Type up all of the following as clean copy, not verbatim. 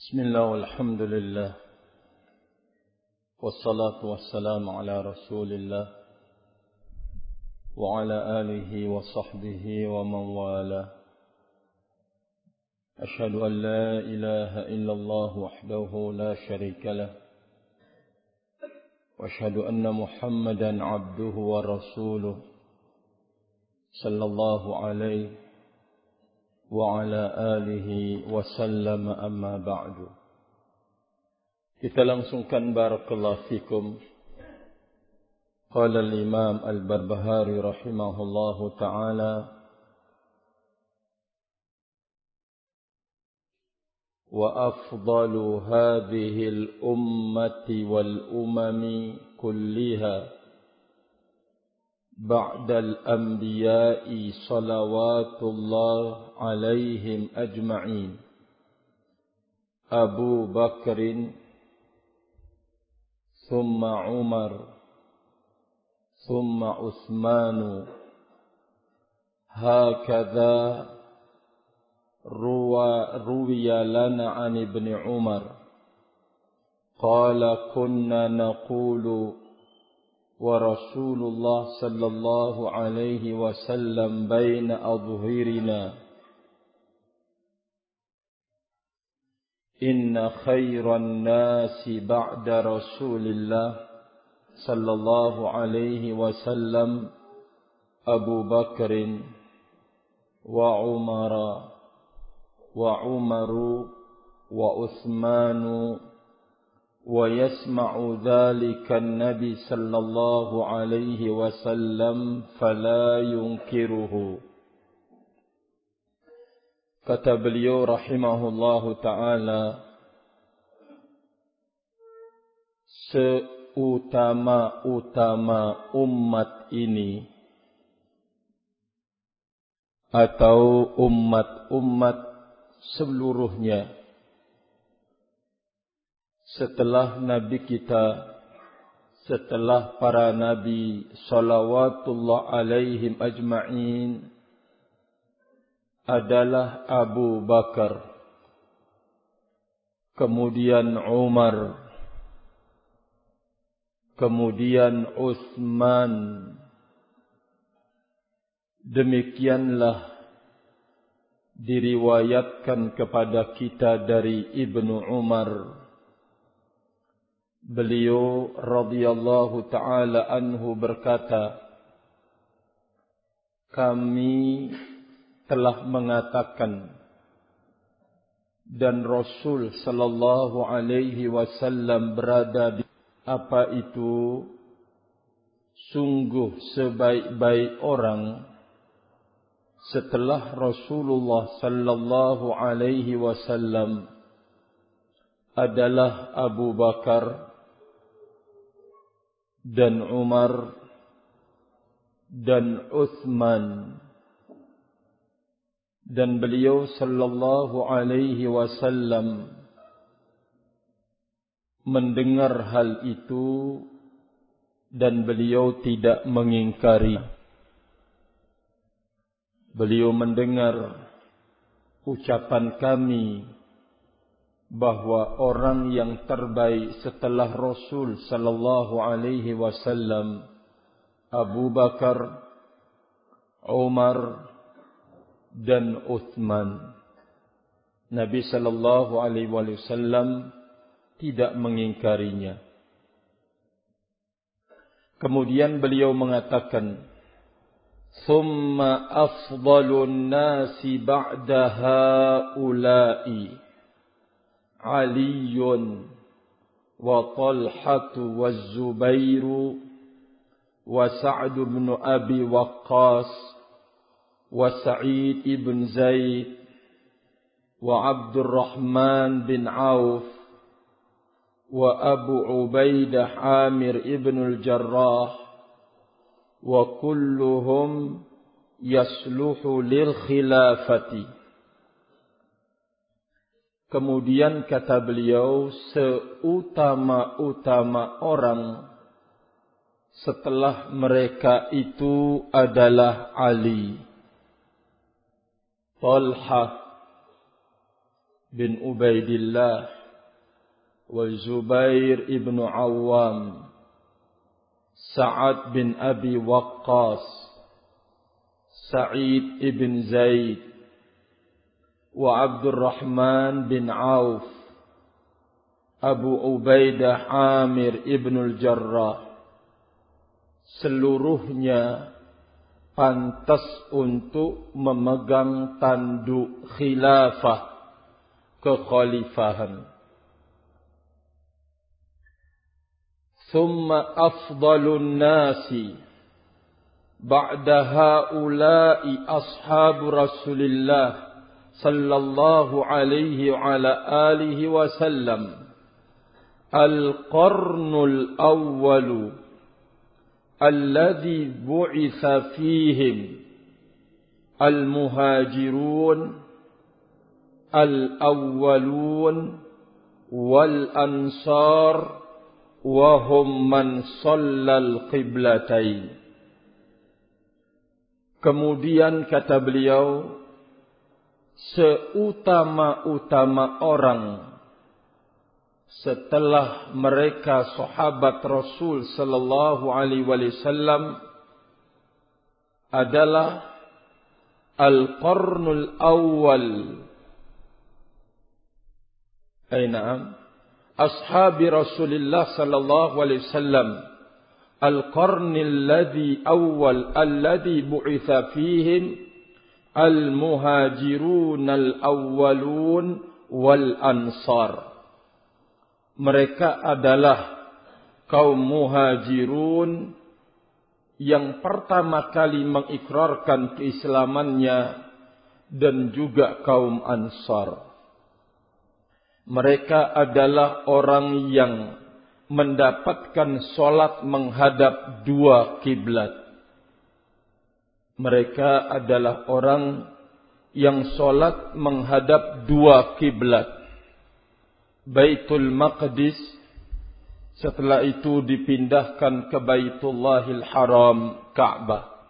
بسم الله والحمد لله والصلاة والسلام على رسول الله وعلى آله وصحبه ومن والاه. أشهد أن لا إله إلا الله وحده لا شريك له وأشهد أن محمدا عبده ورسوله صلى الله عليه وعلى آله وسلم أما بعد. Kita langsungkan barakallahu fikum. Qala al-Imam al-Barbahari rahimahullahu ta'ala wa afdalu hadhihi al-ummati wal-umami kulliha بعد الأنبياء صلوات الله عليهم أجمعين أبو بكر ثم عمر ثم عثمان هكذا روي لنا عن ابن عمر قال كنا نقول ورسول الله صلى الله عليه وسلم بين أظهرنا إن خير الناس بعد رسول الله صلى الله عليه وسلم أبو بكر وعمر وعثمان ويسمع ذلك النبي صلى الله عليه وسلم فلا ينكره. Kata beliau rahimahullahu ta'ala, seutama-utama umat ini atau umat-umat seluruhnya setelah Nabi kita, setelah para Nabi salawatullah alaihim ajma'in adalah Abu Bakar, kemudian Umar, kemudian Utsman. Demikianlah diriwayatkan kepada kita dari Ibnu Umar. Beliau radhiyallahu ta'ala anhu berkata, kami telah mengatakan dan Rasul sallallahu alaihi wasallam berada di apa itu sungguh sebaik-baik orang setelah Rasulullah sallallahu alaihi wasallam adalah Abu Bakar dan Umar dan Utsman. Dan beliau sallallahu alaihi wasallam mendengar hal itu dan beliau tidak mengingkari. Beliau mendengar ucapan kami bahwa orang yang terbaik setelah Rasul sallallahu alaihi wasallam Abu Bakar, Umar dan Utsman. Nabi sallallahu alaihi wasallam tidak mengingkarinya. Kemudian beliau mengatakan, "Tsumma afdalun nasi ba'da haula'i Aliyun wa Talhatu wa Zubairu wa Sa'd bin Abi Waqqas وسعيد بن زيد وعبد الرحمن بن عوف وأبو عبيدة عامر بن الجراح وكلهم يصلح للخلافة." Kemudian kata beliau, seutama-utama orang setelah mereka itu adalah Ali, Talha bin Ubaidillah, wa Zubair ibn Awam, Sa'ad bin Abi Waqqas, Sa'id ibn Zaid, wa Abdurrahman bin Auf, Abu Ubaidah Amir ibn al-Jarrah, seluruhnya pantas untuk memegang tanduk khilafah, kekhalifahan. Thumma afdalun nasi ba'da haula'i ashabu Rasulillah sallallahu alaihi wa ala alihi wa sallam al-qarnul awwalu alladhi bu'itha fihim al-muhajirun al-awwalun wal-ansar wa hum man shallal qiblatain. Kemudian kata beliau, seutama-utama orang setelah mereka sahabat Rasul sallallahu alaihi wasallam adalah al-qarnul awwal. Naam, ashabi Rasulillah sallallahu alaihi wasallam, al-qarnil ladzi awwal alladzi bu'itha fihim al-muhajirun al-awwalun wal ansar. Mereka adalah kaum muhajirun yang pertama kali mengikrarkan keislamannya dan juga kaum ansar. Mereka adalah orang yang mendapatkan solat menghadap dua kiblat. Mereka adalah orang yang solat menghadap dua kiblat. Baitul Maqdis, setelah itu dipindahkan ke Baitullahil Haram, Ka'bah.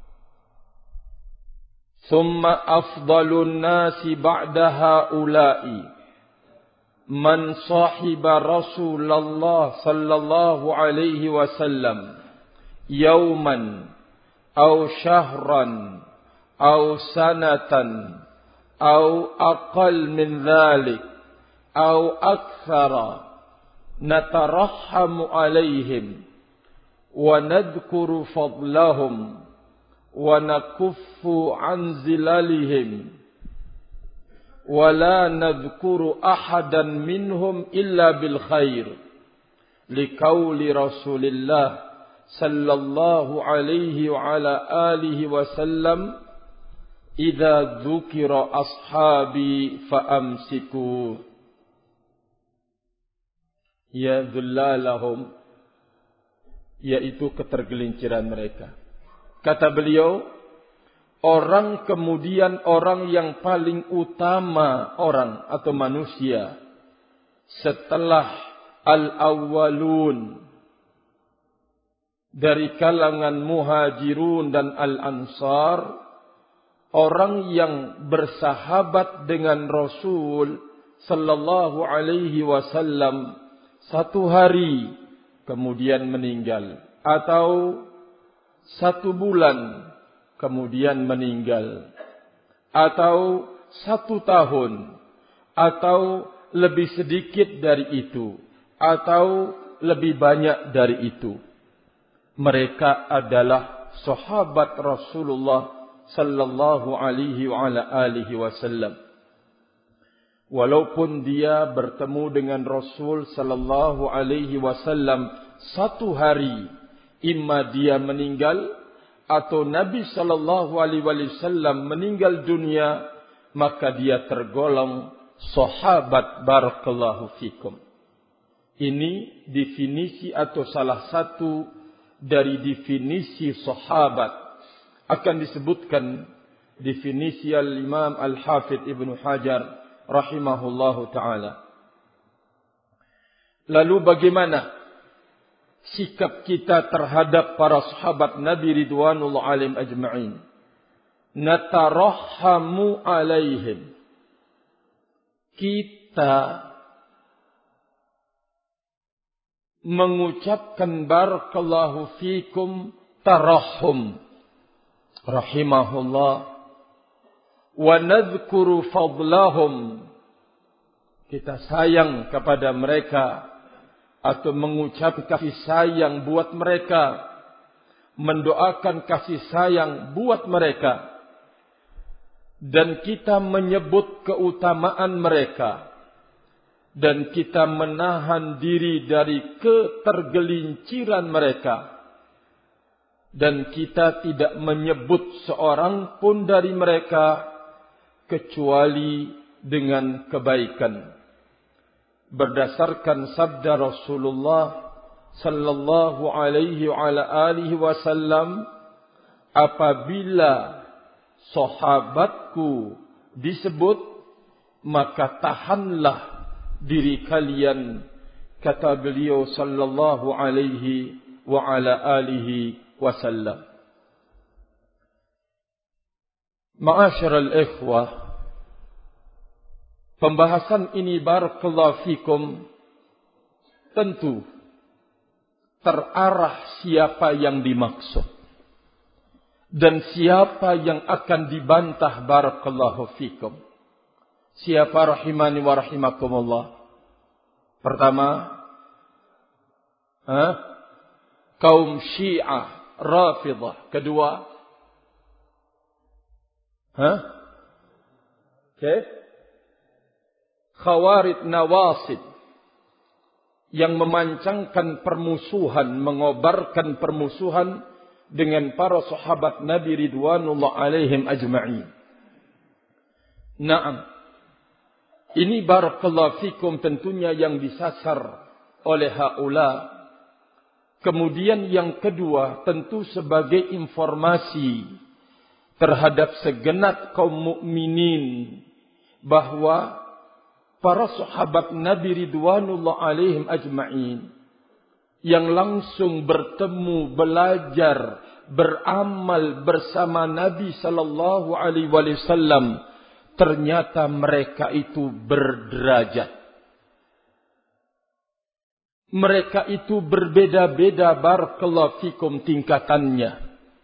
Thumma afdalun nasi ba'da haula'i man sahiba Rasulullah sallallahu alaihi wasallam yawman aw shahran aw sanatan aw aqal min dhalik aw akthara natarahhamu alaihim wa nadhkuru fadlahum wa nakuffu an zilalihim wa la nadhkuru ahadan minhum illa bil khair liqauli Rasulillah sallallahu alaihi wa ala alihi wa sallam idza dzukira ashabi fa amsiku ya dhullalahum, yaitu ketergelinciran mereka. Kata beliau, orang kemudian orang yang paling utama orang atau manusia setelah al-awwalun dari kalangan muhajirun dan al-ansar, orang yang bersahabat dengan Rasul sallallahu alaihi wasallam satu hari kemudian meninggal, atau satu bulan kemudian meninggal, atau satu tahun, atau lebih sedikit dari itu, atau lebih banyak dari itu. Mereka adalah sahabat Rasulullah sallallahu alaihi wa ala alihi wasallam. Walaupun dia bertemu dengan Rasul sallallahu alaihi wasallam satu hari, imma dia meninggal atau Nabi sallallahu alaihi wasallam meninggal dunia, maka dia tergolong sahabat. Barakallahu fikum. Ini definisi atau salah satu dari definisi sahabat. Akan disebutkan definisi al-Imam Al-Hafidh Ibnu Hajar rahimahullahu ta'ala. Lalu bagaimana sikap kita terhadap para sahabat Nabi ridwanullah alaihim ajma'in? Natarahhamu alaihim. kita mengucapkan barakallahu fikum tarahum rahimahullah wa nadhkuru fadlahum, kita sayang kepada mereka atau mengucap kasih sayang buat mereka, mendoakan kasih sayang buat mereka, dan kita menyebut keutamaan mereka, dan kita menahan diri dari ketergelinciran mereka, dan kita tidak menyebut seorang pun dari mereka kecuali dengan kebaikan. Berdasarkan sabda Rasulullah sallallahu alaihi wa ala alihi wasallam, apabila sahabatku disebut, maka tahanlah diri kalian, kata beliau sallallahu alaihi wa ala alihi wasallam. Ma'asyiral ikhwah, pembahasan ini barakallahu fikum tentu terarah siapa yang dimaksud dan siapa yang akan dibantah barakallahu fikum. Siapa rahimani wa rahimakumullah? Pertama, kaum Syiah Rafidah. Kedua, Khawarij Nawasib, yang memancangkan permusuhan, mengobarkan permusuhan dengan para sahabat Nabi ridwanullah alaihim ajma'in. Naam, ini barakallahu fikum tentunya yang disasar oleh haula. Kemudian yang kedua, tentu sebagai informasi terhadap segenap kaum mukminin bahwa para sahabat Nabi ridwanullah alaihim ajma'in yang langsung bertemu, belajar, beramal bersama Nabi sallallahu alaihi wasallam, ternyata mereka itu berderajat. Mereka itu berbeda-beda barakallahu fikum tingkatannya.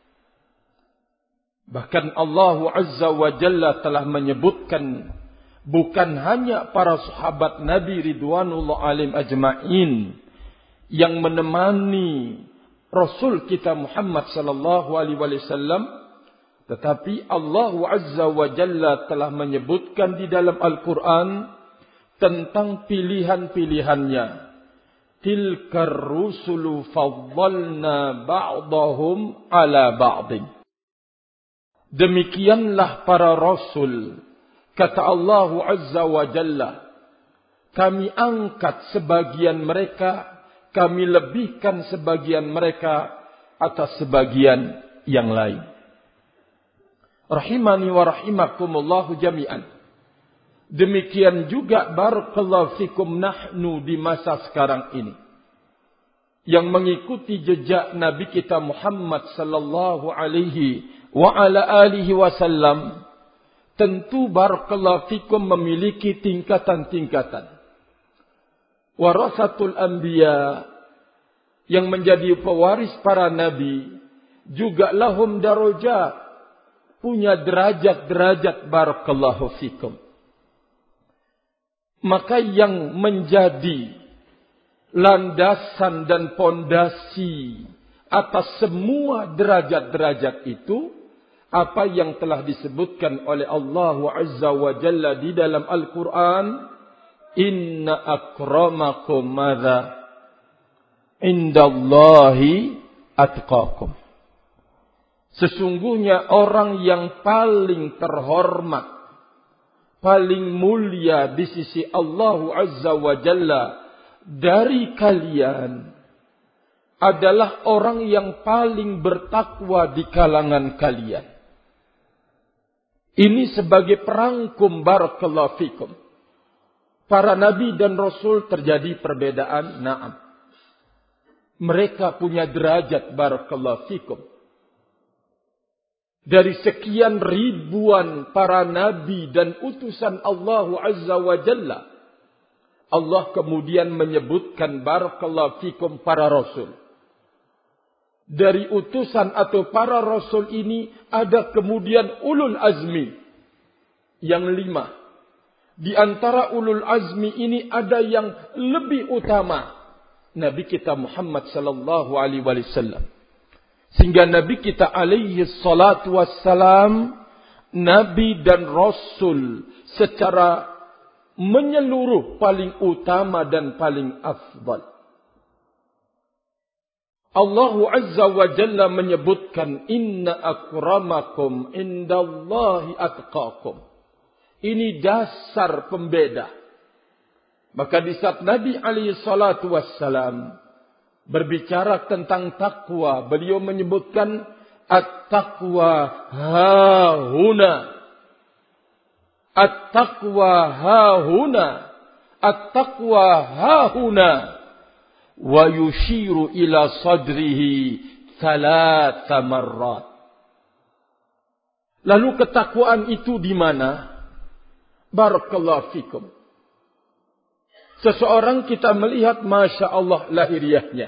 Bahkan Allah Azza wa Jalla telah menyebutkan bukan hanya para sahabat Nabi ridwanullah alaihim ajma'in yang menemani Rasul kita Muhammad sallallahu alaihi wasallam, tetapi Allah Azza wa Jalla telah menyebutkan di dalam Al-Quran tentang pilihan-pilihannya. Tilkar rusulu faddalna ba'dahum ala ba'din. Demikianlah para rasul, kata Allah Azza wa Jalla, kami angkat sebagian mereka, kami lebihkan sebagian mereka atas sebagian yang lain. Rahimani wa rahimakumullahu jami'an. Demikian juga barakallahu fikum nahnu di masa sekarang ini, yang mengikuti jejak Nabi kita Muhammad sallallahu alaihi wa ala alihi wasallam, tentu barakallahu fikum memiliki tingkatan-tingkatan. Warasatul anbiya, yang menjadi pewaris para nabi, juga lahum darajat, punya derajat-derajat barakallahu fikum. Maka yang menjadi landasan dan pondasi atas semua derajat-derajat itu, apa yang telah disebutkan oleh Allah Azza wa Jalla di dalam Al-Quran, inna akramakum madza indallahi atqakum. Sesungguhnya orang yang paling terhormat, paling mulia di sisi Allah Azza wa Jalla dari kalian adalah orang yang paling bertakwa di kalangan kalian. Ini sebagai perangkum barakallahu fikum. Para nabi dan rasul terjadi perbedaan, na'am. Mereka punya derajat barakallahu fikum. dari sekian ribuan para nabi dan utusan Allah Azza wa Jalla, Allah kemudian menyebutkan barakallahu fikum para rasul. Dari utusan atau para rasul ini ada kemudian ulul azmi yang 5. Di antara ulul azmi ini ada yang lebih utama, Nabi kita Muhammad sallallahu alaihi wasallam. Sehingga Nabi kita alaihi salatu wassalam, Nabi dan Rasul secara menyeluruh paling utama dan paling afdal. Allah Azza wa Jalla menyebutkan, inna akramakum indallahi atqakum. Ini dasar pembeda. Maka di saat Nabi alaihi salatu wassalam berbicara tentang takwa, beliau menyebutkan at-taqwa hahuna. At-taqwa hahuna. At-taqwa hahuna. Wa yushiru ila sadrihi 3 marrat. Lalu ketakwaan itu di mana? Barakallahu fikum. Seseorang kita melihat Masya Allah lahiriahnya.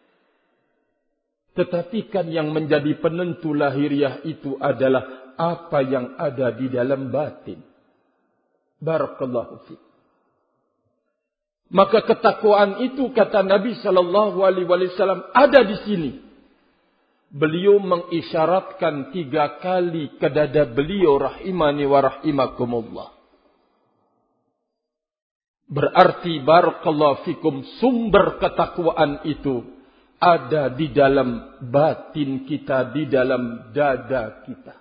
Tetapi kan yang menjadi penentu lahiriah itu adalah apa yang ada di dalam batin. Barakallahu fikum. Maka ketakwaan itu kata Nabi sallallahu alaihi wasallam ada di sini. Beliau mengisyaratkan 3 kali ke dada beliau rahimani wa rahimakumullah. Berarti barakallahu fikum sumber ketakwaan itu ada di dalam batin kita, di dalam dada kita.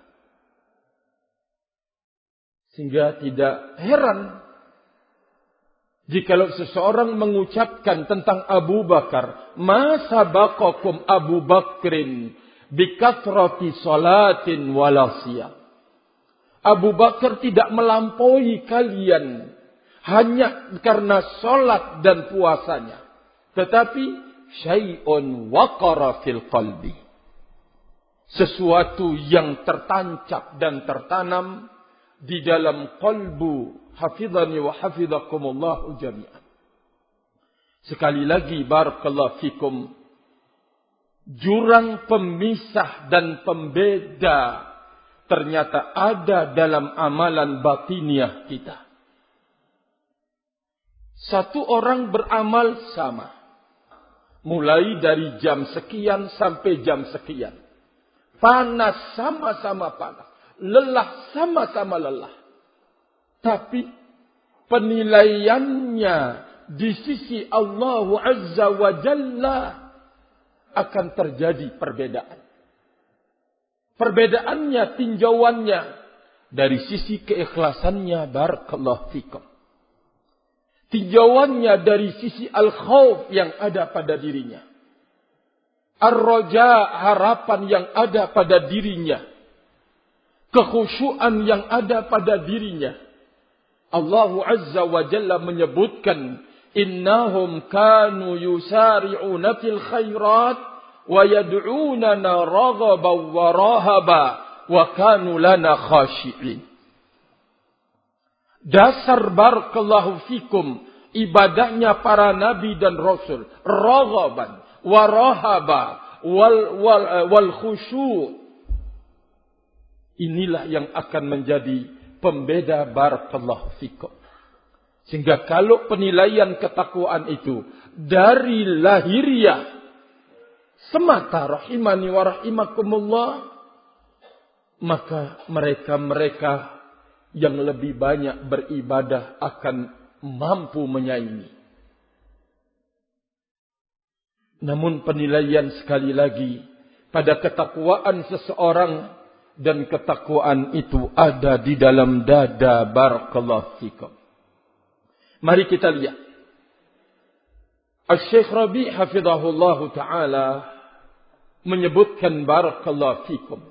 Sehingga tidak heran jikalau seseorang mengucapkan tentang Abu Bakar, ma sabaqakum Abu Bakrin bikathrati salatin wala siyam. Abu Bakar tidak melampaui kalian hanya karena salat dan puasanya, tetapi syai'un waqara fil qalbi. Sesuatu yang tertancap dan tertanam di dalam qalbu. Hafidhani wa hafidhakumullahu jami'an. Sekali lagi barakallahu fikum, jurang pemisah dan pembeda ternyata ada dalam amalan batiniah kita. Satu orang beramal sama, mulai dari jam sekian sampai jam sekian. Panas sama-sama panas, lelah sama-sama lelah. Tapi penilaiannya di sisi Allah Azza wa Jalla akan terjadi perbedaan. Perbedaannya, tinjauannya dari sisi keikhlasannya, barakallahu fikum. Tinjauannya dari sisi al-khawf yang ada pada dirinya. Ar-raja, harapan yang ada pada dirinya. Kekhusyuan yang ada pada dirinya. Allah Azza wa Jalla menyebutkan, innahum kanu yusari'una fil khairat wa yad'unana raghaban wa rahaba wa kanu lana khashi'in. Dasar barakallahu fikum ibadahnya para nabi dan rasul, raghaban wa rahaba wal khusyu'. Inilah yang akan menjadi pembeda barakallahu fikum. Sehingga kalau penilaian ketakwaan itu dari lahiriah semata rahimani wa rahimakumullah, maka mereka-mereka yang lebih banyak beribadah akan mampu menyaingi. Namun penilaian sekali lagi pada ketakwaan seseorang, dan ketakwaan itu ada di dalam dada barakallahu fikum. Mari kita lihat. Al-Syekh Rabi' hafizahullahu ta'ala menyebutkan barakallahu fikum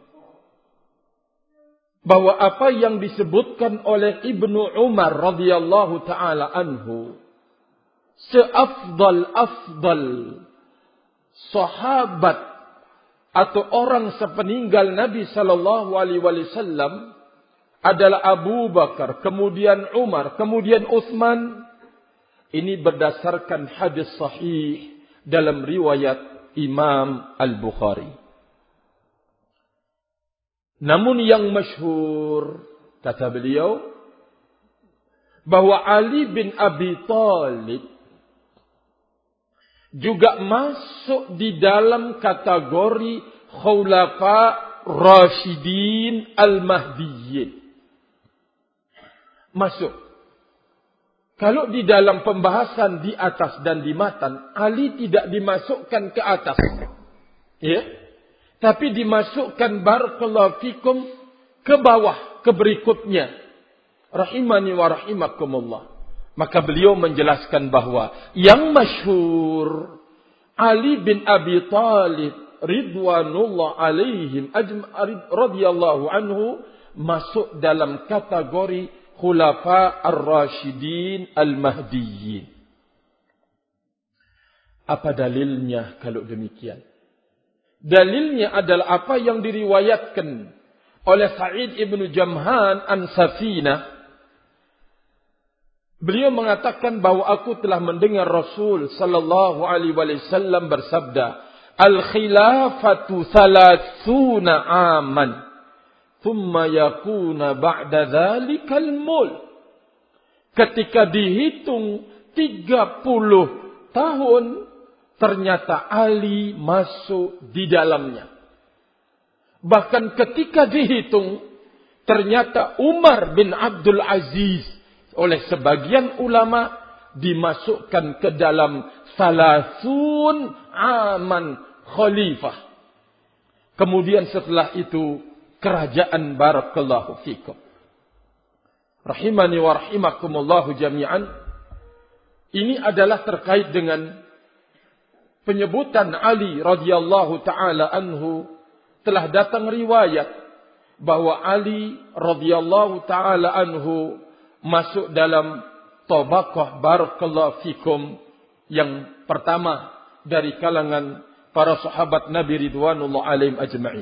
bahwa apa yang disebutkan oleh Ibnu Umar radhiyallahu ta'ala anhu, seafdal sahabat atau orang sepeninggal Nabi sallallahu alaihi wasallam adalah Abu Bakar, kemudian Umar, kemudian Utsman. Ini berdasarkan hadis sahih dalam riwayat Imam Al-Bukhari. Namun yang masyhur, kata beliau, bahwa Ali bin Abi Thalib juga masuk di dalam kategori Khulafa Rasyidin Al-Mahdiyyin. Masuk. Kalau di dalam pembahasan di atas dan di matan, Ali tidak dimasukkan ke atas. Ya. Tapi dimasukkan barakallahu fikum ke bawah, ke berikutnya. Rahimani wa rahimakumullah. Maka beliau menjelaskan bahwa yang masyhur Ali bin Abi Thalib ridwanullah alaihim radhiyallahu anhu masuk dalam kategori Khulafa Ar-Rasyidin Al-Mahdiyyin. Apa dalilnya kalau demikian? Dalilnya adalah apa yang diriwayatkan oleh Sa'id ibn Jamhan an Safina. Beliau mengatakan bahwa aku telah mendengar Rasul sallallahu alaihi wasallam bersabda, "Al-khilafatu 30 aman. Thumma yakuna ba'da dhalikal mul." Ketika dihitung 30 tahun, ternyata Ali masuk di dalamnya. Bahkan ketika dihitung, ternyata Umar bin Abdul Aziz oleh sebagian ulama dimasukkan ke dalam 30 aman khalifah. Kemudian setelah itu kerajaan barakallahu fikum. Rahimani wa rahimakumullahu jami'an. Ini adalah terkait dengan penyebutan Ali radhiyallahu taala anhu. Telah datang riwayat bahwa Ali radhiyallahu taala anhu masuk dalam tabaqah barakallahu fikum yang pertama dari kalangan para sahabat Nabi ridwanullah alaihim ajma'in.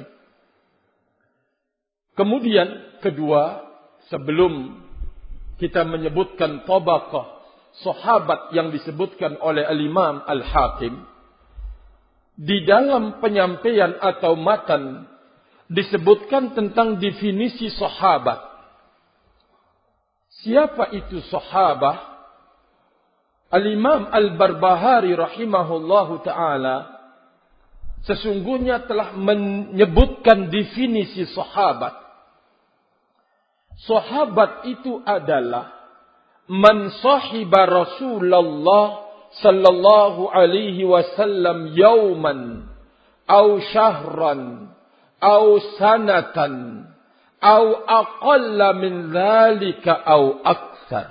Kemudian kedua, sebelum kita menyebutkan tabaqah sahabat yang disebutkan oleh Al-Imam Al-Hakim, di dalam penyampaian atau matan disebutkan tentang definisi sahabat. Siapa itu sahabat? Al-Imam Al-Barbahari rahimahullahu ta'ala sesungguhnya telah menyebutkan definisi sahabat. Sahabat itu adalah man sahiba Rasulullah sallallahu alaihi wasallam yauman au syahran au sanatan au aqalla min dzalika au aktsar.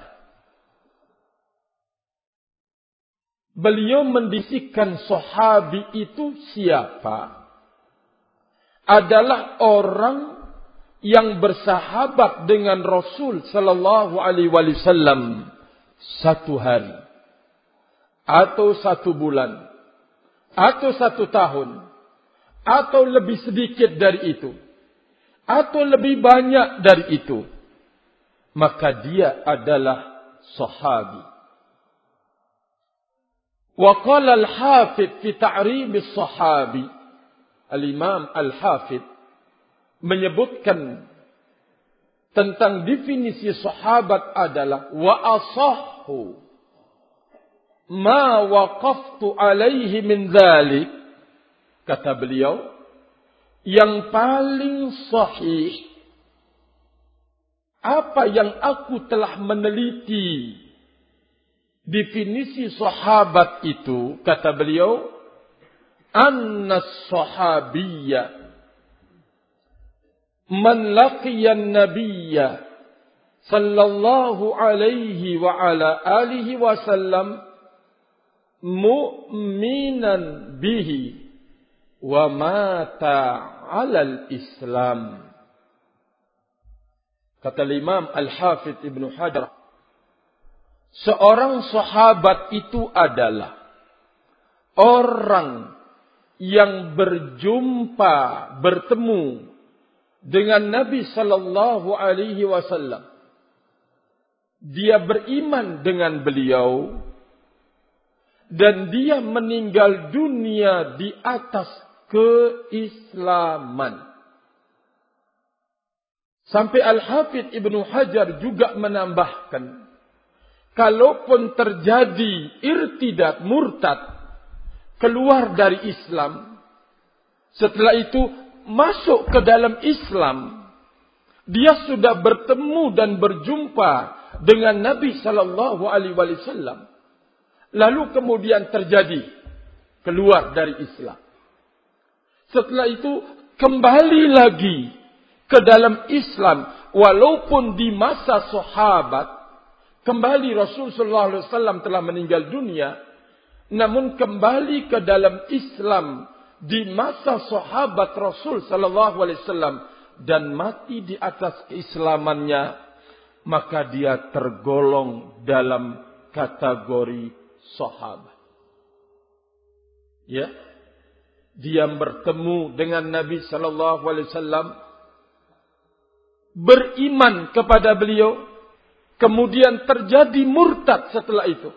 Beliau mendefinisikan sahabi itu siapa? Adalah orang yang bersahabat dengan Rasul sallallahu alaihi wasallam 1 hari atau 1 bulan atau 1 tahun atau lebih sedikit dari itu atau lebih banyak dari itu, maka dia adalah sahabi. Wa qala al-Hafidh fi ta'rib as-sahabi, Al-Imam Al-Hafidh menyebutkan tentang definisi sahabat adalah wa asahhu ma waqaftu alaihi min dzalik. Kata beliau, yang paling sahih apa yang aku telah meneliti definisi sahabat itu, kata beliau, anna sahabiyya man laqiyan nabiyya sallallahu alaihi wa ala alihi wasallam mu'minan bihi wa mata alal Islam. Kata Imam Al-Hafidh Ibn Hajar, seorang sahabat itu adalah orang yang bertemu dengan Nabi sallallahu alaihi wasallam, dia beriman dengan beliau dan dia meninggal dunia di atas keislaman. Sampai Al-Hafidh Ibnu Hajar juga menambahkan, kalaupun terjadi irtidad, murtad, keluar dari Islam, setelah itu masuk ke dalam Islam, dia sudah bertemu dan berjumpa dengan Nabi sallallahu alaihi wasallam, lalu kemudian terjadi keluar dari Islam. Setelah itu kembali lagi ke dalam Islam, walaupun di masa sahabat, kembali Rasulullah SAW telah meninggal dunia, namun kembali ke dalam Islam di masa sahabat Rasul Sallallahu Alaihi Wasallam dan mati di atas keislamannya, maka dia tergolong dalam kategori sahabat. Ya, dia bertemu dengan Nabi Sallallahu Alaihi Wasallam, beriman kepada beliau, kemudian terjadi murtad setelah itu.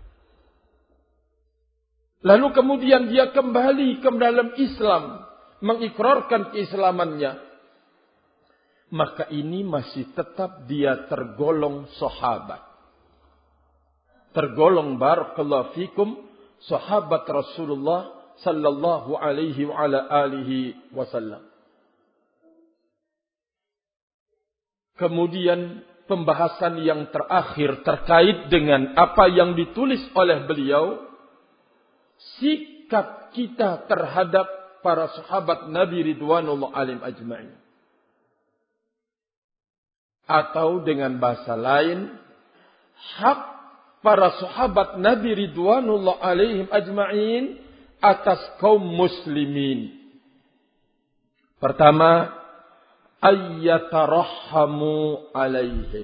Lalu kemudian dia kembali ke dalam Islam, mengikrarkan keislamannya. Maka ini masih tetap dia tergolong sahabat. Tergolong barakallahu fikum sahabat Rasulullah sallallahu alaihi wa ala alihi wasallam. Kemudian pembahasan yang terakhir terkait dengan apa yang ditulis oleh beliau, sikap kita terhadap para sahabat Nabi ridwanullah alaihim ajma'in. Atau dengan bahasa lain, hak para sahabat Nabi ridwanullah alaihim ajma'in atas kaum muslimin. Pertama, ayyatarahhamu alaihim.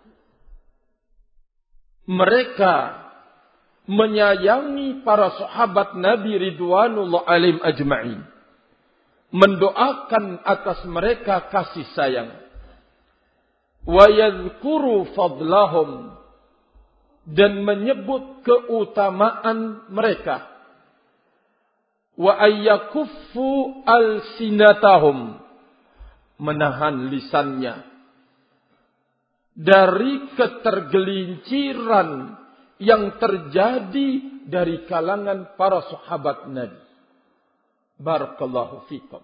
Mereka menyayangi para sahabat Nabi ridwanullah alaihim ajma'in, mendoakan atas mereka kasih sayang, wa yadhkuru fadlahum, dan menyebut keutamaan mereka, wa ayyakuffu alsinatahum, menahan lisannya dari ketergelinciran yang terjadi dari kalangan para sahabat Nabi. Barakallahu fikum.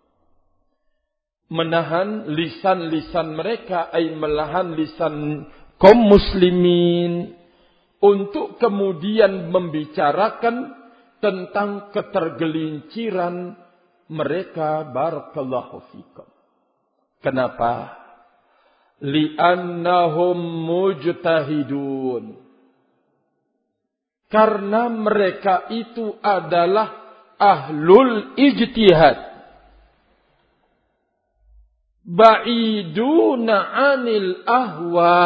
Menahan lisan-lisan mereka, ay menahan lisan kaum muslimin untuk kemudian membicarakan tentang ketergelinciran mereka. Barakallahu fikum. Kenapa? Li'annahum mujtahidun. Karena mereka itu adalah ahlul ijtihad. Ba'iduna 'anil ahwa.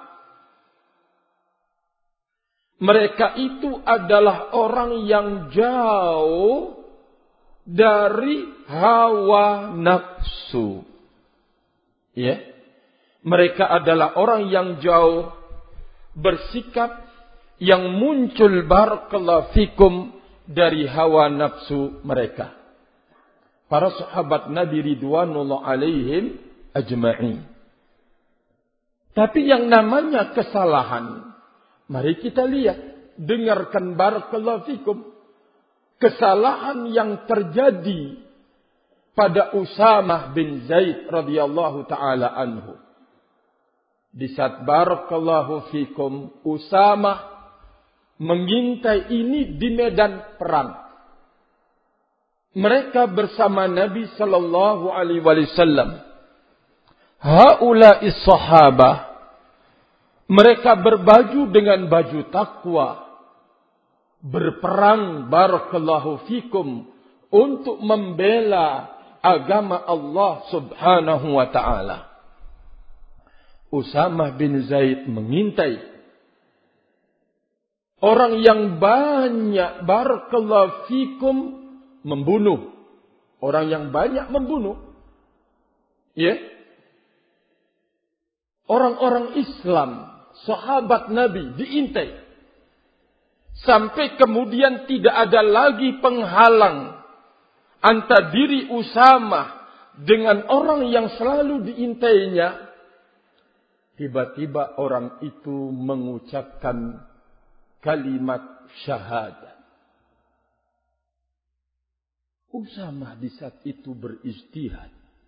Mereka itu adalah orang yang jauh dari hawa nafsu. Ya. Mereka adalah orang yang jauh bersikap yang muncul barakallahu fikum dari hawa nafsu mereka. Para sahabat Nabi ridwanullah alaihim ajma'in. Tapi yang namanya kesalahan, mari kita lihat, dengarkan barakallahu fikum, kesalahan yang terjadi pada Usamah bin Zaid radhiyallahu taala anhu. Di saat barakallahu fikum Usamah mengintai ini di medan perang, mereka bersama Nabi sallallahu alaihi wasallam. Haula'is sahabah, mereka berbaju dengan baju takwa, berperang barakallahu fikum untuk membela agama Allah subhanahu wa ta'ala. Usamah bin Zaid mengintai orang yang banyak barakallahu fikum membunuh orang yang banyak membunuh, ya, orang-orang Islam, sahabat Nabi diintai. Sampai kemudian tidak ada lagi penghalang antara diri Usamah dengan orang yang selalu diintainya. Tiba-tiba orang itu mengucapkan kalimat syahadat. Usamah di saat itu berijtihad.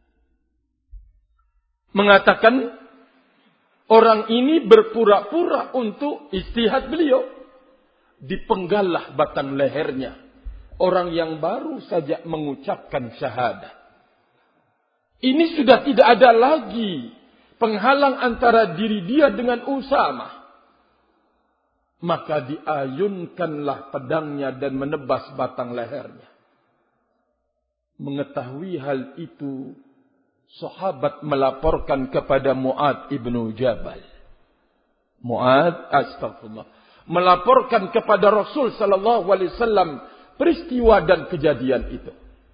Mengatakan orang ini berpura-pura untuk ijtihad beliau. Dipenggallah batang lehernya. Orang yang baru saja mengucapkan syahadat. Ini sudah tidak ada lagi penghalang antara diri dia dengan Usamah. Maka diayunkanlah pedangnya dan menebas batang lehernya. Mengetahui hal itu, sahabat melaporkan kepada Mu'adz ibnu Jabal. Melaporkan kepada Rasul sallallahu alaihi wasallam peristiwa dan kejadian itu.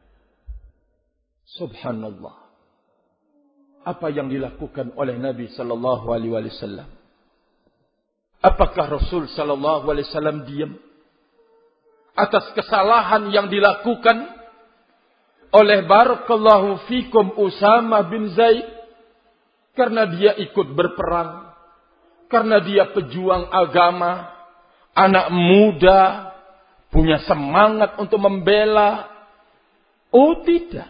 Subhanallah. Apa yang dilakukan oleh Nabi sallallahu alaihi wasallam? Apakah Rasul sallallahu alaihi wasallam diam atas kesalahan yang dilakukan oleh barakallahu fikum Usamah bin Zaid karena dia ikut berperang, karena dia pejuang agama, anak muda, punya semangat untuk membela? Oh tidak.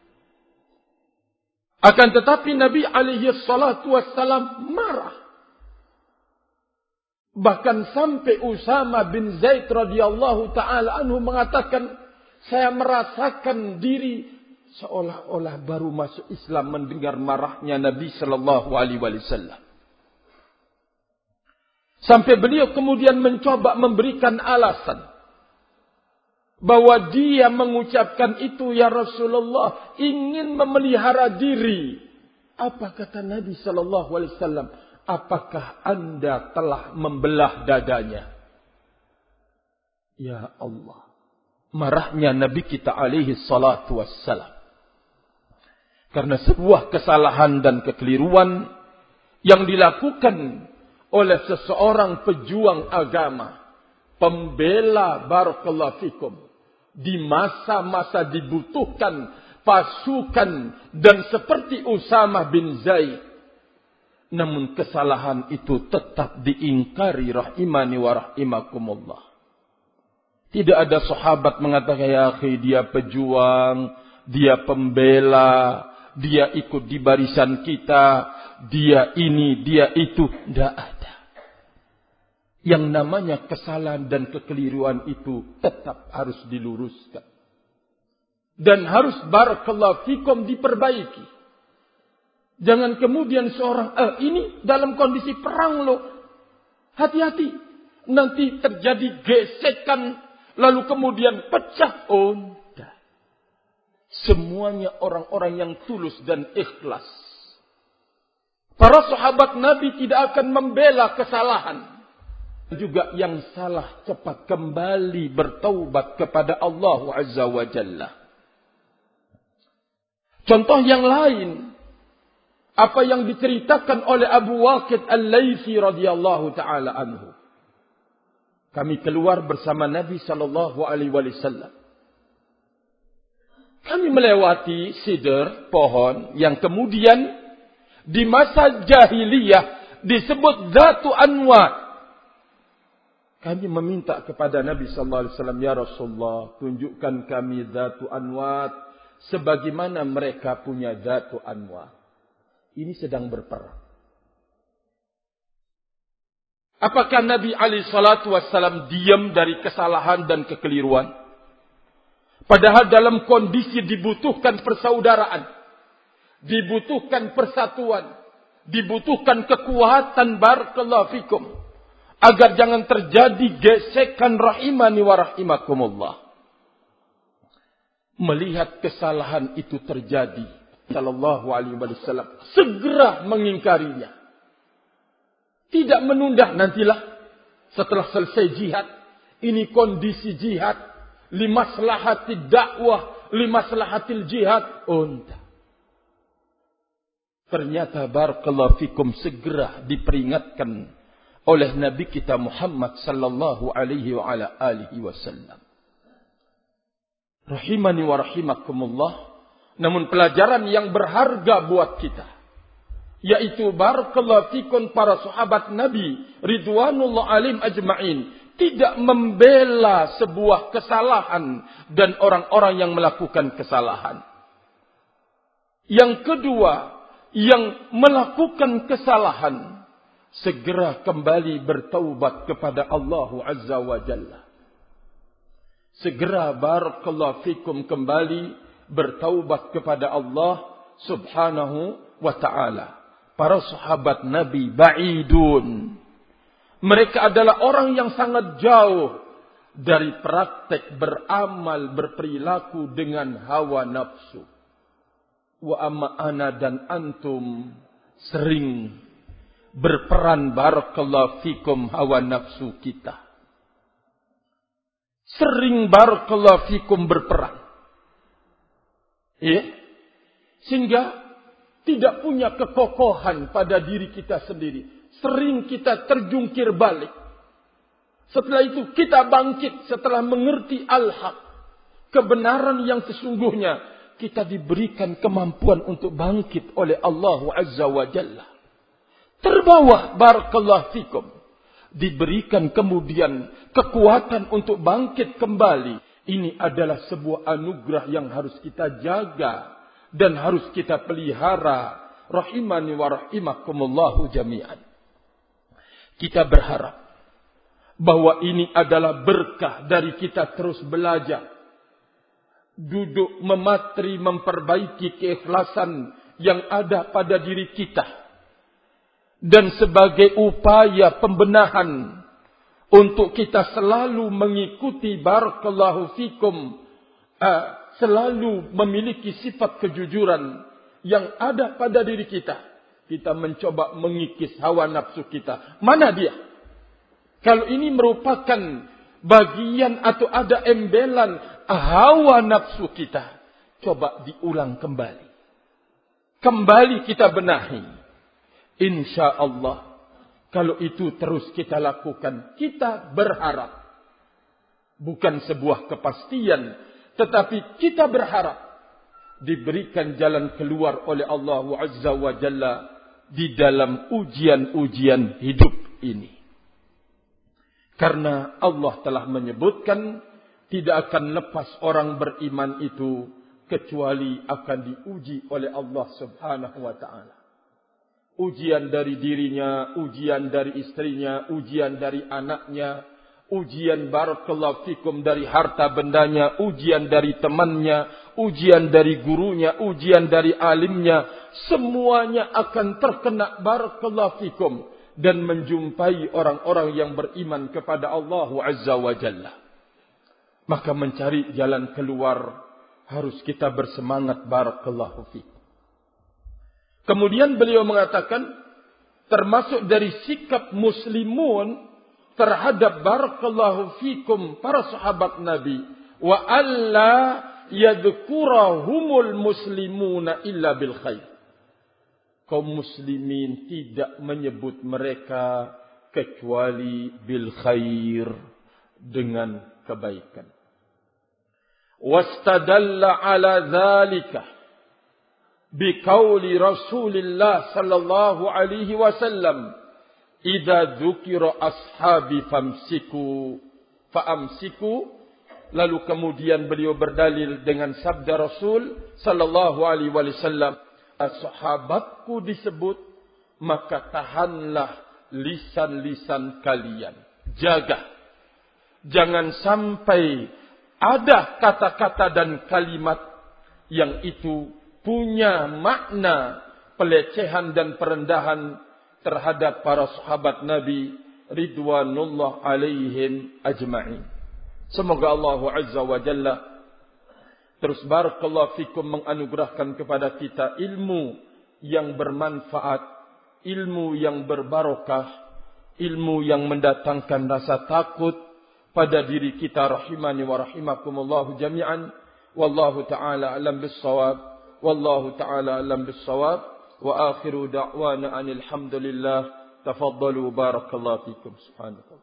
Akan tetapi Nabi alaihi salatu wassalam marah. Bahkan sampai Usamah bin Zaid radhiyallahu taala anhu mengatakan, saya merasakan diri seolah-olah baru masuk Islam mendengar marahnya Nabi sallallahu alaihi wasallam. Sampai beliau kemudian mencoba memberikan alasan bahwa dia mengucapkan itu, ya Rasulullah, ingin memelihara diri. Apa kata Nabi sallallahu alaihi wasallam? Apakah Anda telah membelah dadanya? Ya Allah. Marahnya Nabi kita alaihi salatu wassalam. Karena sebuah kesalahan dan kekeliruan yang dilakukan oleh seseorang pejuang agama, pembela barakallahu fikum, di masa-masa dibutuhkan pasukan dan seperti Usamah bin Zaid. Namun kesalahan itu tetap diingkari rahimani wa rahimakumullah. Tidak ada sahabat mengatakan, ya akhi, dia pejuang, dia pembela, dia ikut di barisan kita, dia ini, dia itu. Tidak ada. Yang namanya kesalahan dan kekeliruan itu tetap harus diluruskan. Dan harus barakallahu fikum diperbaiki. Jangan kemudian seorang, ini dalam kondisi perang loh. Hati-hati. Nanti terjadi gesekan. Lalu kemudian pecah. Oh, enggak. Semuanya orang-orang yang tulus dan ikhlas. Para sahabat Nabi tidak akan membela kesalahan. Juga yang salah cepat kembali bertaubat kepada Allah Azza wa Jalla. Contoh yang lain. Apa yang diceritakan oleh Abu Waqid Al-Laythi radhiyallahu ta'ala anhu. Kami keluar bersama Nabi sallallahu alaihi wasallam. Kami melewati sidr, pohon, yang kemudian di masa jahiliyah disebut Dzatu Anwat. Kami meminta kepada Nabi sallallahu alaihi wasallam, ya Rasulullah, tunjukkan kami Dzatu Anwat sebagaimana mereka punya Dzatu Anwat. Ini sedang berperang. Apakah Nabi alaihi salatu wassalam diam dari kesalahan dan kekeliruan? Padahal dalam kondisi dibutuhkan persaudaraan, dibutuhkan persatuan, dibutuhkan kekuatan barakallahu fikum, agar jangan terjadi gesekan rahimani wa rahimakumullah. Melihat kesalahan itu terjadi, sallallahu alaihi wasallam segera mengingkarinya. Tidak menunda, nantilah setelah selesai jihad. Ini kondisi jihad. limaslahatid dakwah, limaslahatil jihad, unta. Ternyata barakallahu fikum segera diperingatkan oleh Nabi kita Muhammad sallallahu alaihi wa ala alihi wasallam. Rahimani wa rahimakumullah. Namun pelajaran yang berharga buat kita, yaitu barakallahu fikum para sahabat Nabi ridwanullah alaihim ajma'in tidak membela sebuah kesalahan dan orang-orang yang melakukan kesalahan. Yang kedua, yang melakukan kesalahan segera kembali bertaubat kepada Allah Azza wa Jalla. Segera barakallahu fikum kembali bertaubat kepada Allah Subhanahu wa ta'ala. Para sahabat Nabi ba'idun. Mereka adalah orang yang sangat jauh dari praktek beramal berperilaku dengan hawa nafsu. Wa amma ana dan antum sering berperan barakallahu fikum hawa nafsu kita. Sering barakallahu fikum berperan. Ya? Sehingga tidak punya kekokohan pada diri kita sendiri. Sering kita terjungkir balik. Setelah itu kita bangkit setelah mengerti al-haq. Kebenaran yang sesungguhnya. Kita diberikan kemampuan untuk bangkit oleh Allah Azza wa Jalla. Terbawa barakallahu fikum. Diberikan kemudian kekuatan untuk bangkit kembali. Ini adalah sebuah anugerah yang harus kita jaga. Dan harus kita pelihara. Rahimani wa rahimakumullahu jami'an. Kita berharap bahwa ini adalah berkah dari kita terus belajar. Duduk mematri memperbaiki keikhlasan yang ada pada diri kita. Dan sebagai upaya pembenahan untuk kita selalu mengikuti barakallahu fikum, selalu memiliki sifat kejujuran yang ada pada diri kita. Kita mencoba mengikis hawa nafsu kita. Mana dia? Kalau ini merupakan bagian atau ada embelan hawa nafsu kita, coba diulang kembali. Kembali kita benahi. Insya Allah, kalau itu terus kita lakukan, kita berharap. Bukan sebuah kepastian, tetapi kita berharap diberikan jalan keluar oleh Allah Azza wa Jalla di dalam ujian-ujian hidup ini. Karena Allah telah menyebutkan tidak akan lepas orang beriman itu kecuali akan diuji oleh Allah Subhanahu wa ta'ala. Ujian dari dirinya, ujian dari istrinya, ujian dari anaknya, ujian barakallahu fikum dari harta bendanya, ujian dari temannya, ujian dari gurunya, ujian dari alimnya. Semuanya akan terkena barakallahu fikum dan menjumpai orang-orang yang beriman kepada Allah Azza wa Jalla. Maka mencari jalan keluar harus kita bersemangat barakallahu fikum. Kemudian beliau mengatakan termasuk dari sikap muslimun terhadap barakallahu fikum para sahabat Nabi, wa alla yadhkurahumul muslimuna illa bil khair. Kaum muslimin tidak menyebut mereka kecuali bil khair, dengan kebaikan. Wastadalla ala dzalika biqauli Rasulillah sallallahu alaihi wasallam, idza dzukira ashabi famsiku faamsiku. Lalu kemudian beliau berdalil dengan sabda Rasul sallallahu alaihi wasallam, sahabatku disebut, maka tahanlah lisan-lisan kalian. Jaga. Jangan sampai ada kata-kata dan kalimat yang itu punya makna pelecehan dan perendahan terhadap para sahabat Nabi ridwanullah alaihim ajma'in. Semoga Allah Azza wa Jalla terus barakallahu fikum menganugerahkan kepada kita ilmu yang bermanfaat, ilmu yang berbarokah, ilmu yang mendatangkan rasa takut, pada diri kita rahimani wa rahimakumullahu jami'an. Wallahu ta'ala alam bis-shawab. Wallahu ta'ala alam bis-shawab. Wa akhiru da'wana anil hamdulillah. Tafaddalu barakallahu fikum. Subhanallahi.